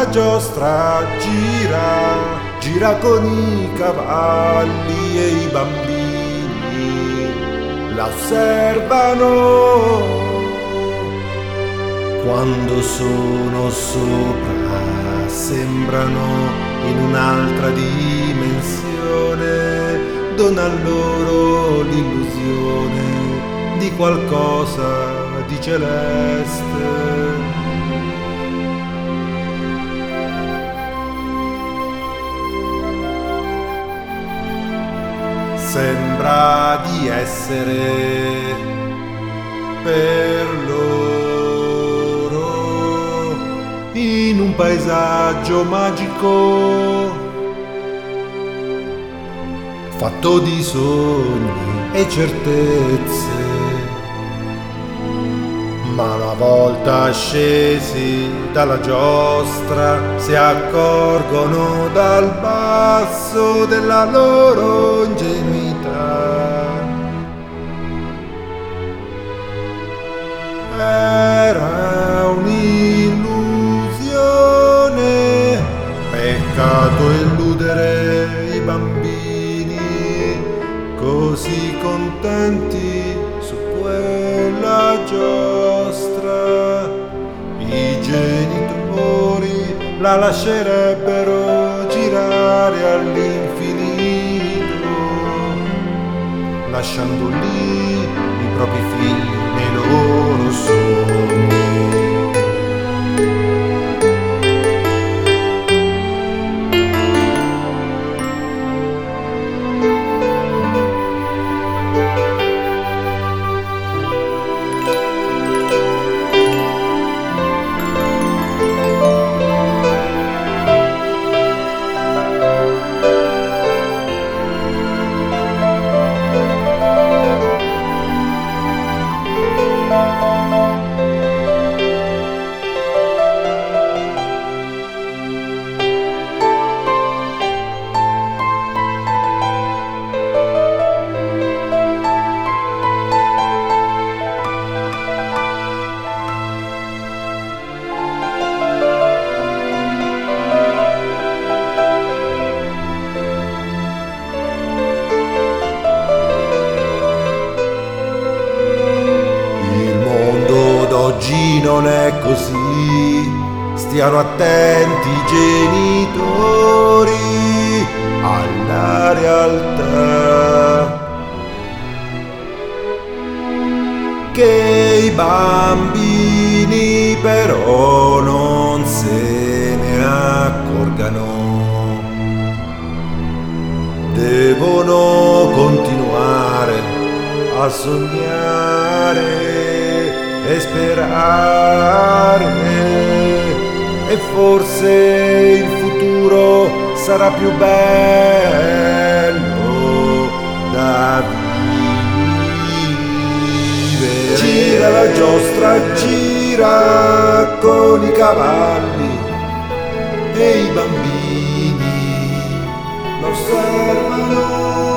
giostra gira, gira con i cavalli e i bambini la osservano. Quando sono sopra sembrano in un'altra dimensione, dona loro l'illusione di qualcosa di celeste. Sembra di essere per loro in un paesaggio magico fatto di sogni e certezze, ma una volta scesi dalla giostra si accorgono dal basso della loro ingenuità. Era un'illusione, peccato illudere i bambini così contenti su quella giostra. I genitori la lascerebbero girare all'infinito, lasciando lì i propri figli nei loro sogni. Oggi non è così, stiano attenti i genitori alla realtà, che i bambini però non se ne accorgano. Devono continuare a sognare e sperare, e forse il futuro sarà più bello da vivere. Gira la giostra, gira con i cavalli e i bambini lo osservano.